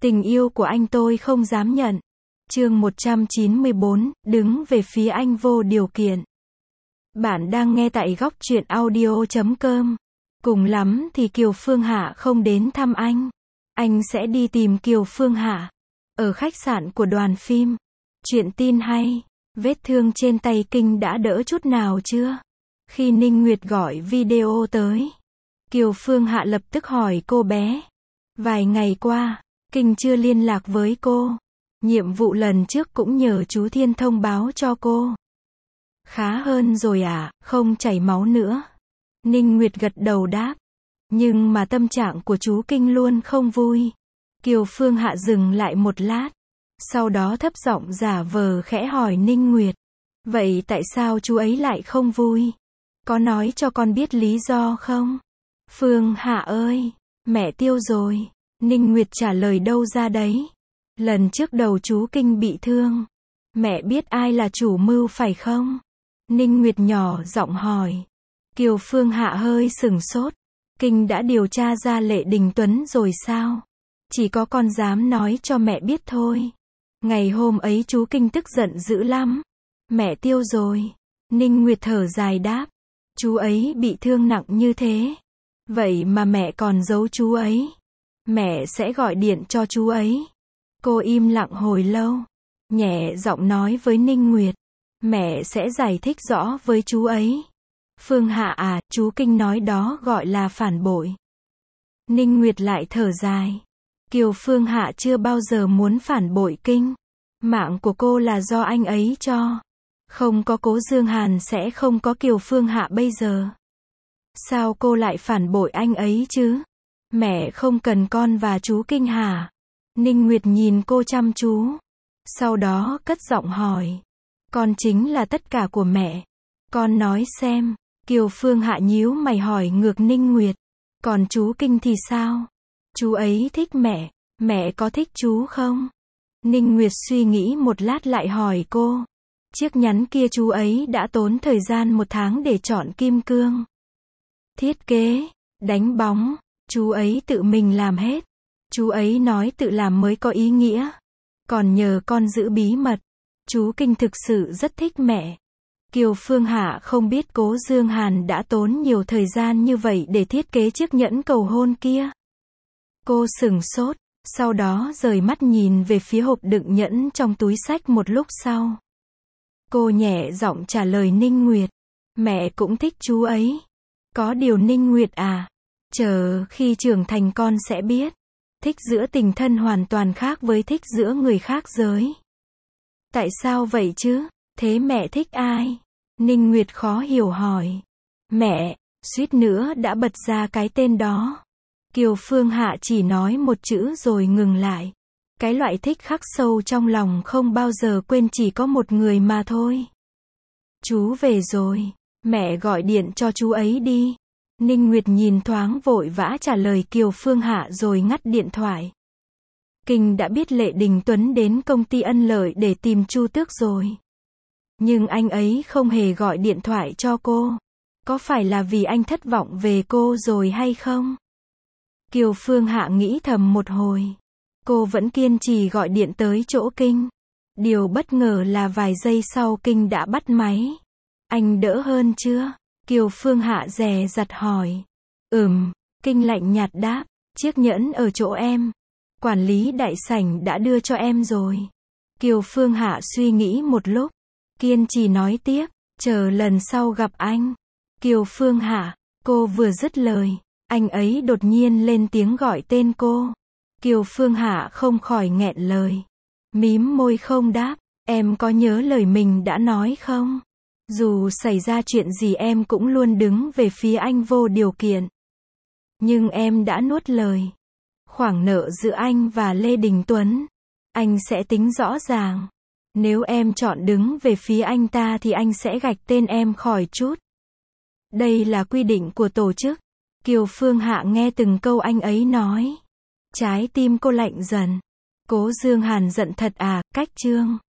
Tình yêu của anh tôi không dám nhận. Chương 194, đứng về phía anh vô điều kiện. Bạn đang nghe tại góc truyện audio.com. Cùng lắm thì Kiều Phương Hạ không đến thăm anh sẽ đi tìm Kiều Phương Hạ ở khách sạn của đoàn phim. Chuyện tin hay, vết thương trên tay Kinh đã đỡ chút nào chưa? Khi Ninh Nguyệt gọi video tới, Kiều Phương Hạ lập tức hỏi cô bé. Vài ngày qua, Kinh chưa liên lạc với cô. Nhiệm vụ lần trước cũng nhờ chú Thiên thông báo cho cô. Khá hơn rồi à, không chảy máu nữa. Ninh Nguyệt gật đầu đáp. Nhưng mà tâm trạng của chú Kinh luôn không vui. Kiều Phương Hạ dừng lại một lát. Sau đó thấp giọng giả vờ khẽ hỏi Ninh Nguyệt. Vậy tại sao chú ấy lại không vui? Có nói cho con biết lý do không? Phương Hạ ơi, mẹ tiêu rồi. Ninh Nguyệt trả lời đâu ra đấy. Lần trước đầu chú Kinh bị thương. Mẹ biết ai là chủ mưu phải không? Ninh Nguyệt nhỏ giọng hỏi. Kiều Phương Hạ hơi sửng sốt. Kinh đã điều tra ra Lệ Đình Tuấn rồi sao? Chỉ có con dám nói cho mẹ biết thôi. Ngày hôm ấy chú Kinh tức giận dữ lắm. Mẹ tiêu rồi. Ninh Nguyệt thở dài đáp. Chú ấy bị thương nặng như thế. Vậy mà mẹ còn giấu chú ấy. Mẹ sẽ gọi điện cho chú ấy. Cô im lặng hồi lâu. Nhẹ giọng nói với Ninh Nguyệt. Mẹ sẽ giải thích rõ với chú ấy. Phương Hạ à, chú Kinh nói đó gọi là phản bội. Ninh Nguyệt lại thở dài. Kiều Phương Hạ chưa bao giờ muốn phản bội Kinh. Mạng của cô là do anh ấy cho. Không có Cố Dương Hàn sẽ không có Kiều Phương Hạ bây giờ. Sao cô lại phản bội anh ấy chứ? Mẹ không cần con và chú Kinh hả? Ninh Nguyệt nhìn cô chăm chú. Sau đó cất giọng hỏi. Con chính là tất cả của mẹ. Con nói xem. Kiều Phương Hạ nhíu mày hỏi ngược Ninh Nguyệt. Còn chú Kinh thì sao? Chú ấy thích mẹ. Mẹ có thích chú không? Ninh Nguyệt suy nghĩ một lát lại hỏi cô. Chiếc nhắn kia chú ấy đã tốn thời gian 1 tháng để chọn kim cương. Thiết kế, đánh bóng, chú ấy tự mình làm hết. Chú ấy nói tự làm mới có ý nghĩa. Còn nhờ con giữ bí mật. Chú Kinh thực sự rất thích mẹ. Kiều Phương Hạ không biết Cố Dương Hàn đã tốn nhiều thời gian như vậy để thiết kế chiếc nhẫn cầu hôn kia. Cô sửng sốt, sau đó rời mắt nhìn về phía hộp đựng nhẫn trong túi xách một lúc sau. Cô nhẹ giọng trả lời Ninh Nguyệt. Mẹ cũng thích chú ấy. Có điều Ninh Nguyệt à, chờ khi trưởng thành con sẽ biết. Thích giữa tình thân hoàn toàn khác với thích giữa người khác giới. Tại sao vậy chứ? Thế mẹ thích ai? Ninh Nguyệt khó hiểu hỏi. Mẹ, suýt nữa đã bật ra cái tên đó. Kiều Phương Hạ chỉ nói một chữ rồi ngừng lại. Cái loại thích khắc sâu trong lòng không bao giờ quên chỉ có một người mà thôi. Chú về rồi. Mẹ gọi điện cho chú ấy đi. Ninh Nguyệt nhìn thoáng vội vã trả lời Kiều Phương Hạ rồi ngắt điện thoại. Kinh đã biết Lệ Đình Tuấn đến công ty Ân Lợi để tìm Chu Tước rồi. Nhưng anh ấy không hề gọi điện thoại cho cô. Có phải là vì anh thất vọng về cô rồi hay không? Kiều Phương Hạ nghĩ thầm một hồi. Cô vẫn kiên trì gọi điện tới chỗ Kinh. Điều bất ngờ là vài giây sau Kinh đã bắt máy. Anh đỡ hơn chưa? Kiều Phương Hạ dè dặt hỏi. Kinh lạnh nhạt đáp. Chiếc nhẫn ở chỗ em. Quản lý đại sảnh đã đưa cho em rồi. Kiều Phương Hạ suy nghĩ một lúc. Kiên trì nói tiếp. Chờ lần sau gặp anh. Kiều Phương Hạ. Cô vừa dứt lời. Anh ấy đột nhiên lên tiếng gọi tên cô. Kiều Phương Hạ không khỏi nghẹn lời. Mím môi không đáp. Em có nhớ lời mình đã nói không? Dù xảy ra chuyện gì em cũng luôn đứng về phía anh vô điều kiện. Nhưng em đã nuốt lời. Khoản nợ giữa anh và Lê Đình Tuấn, anh sẽ tính rõ ràng. Nếu em chọn đứng về phía anh ta thì anh sẽ gạch tên em khỏi chút. Đây là quy định của tổ chức. Kiều Phương Hạ nghe từng câu anh ấy nói. Trái tim cô lạnh dần. Cố Dương Hàn giận thật à, cách chương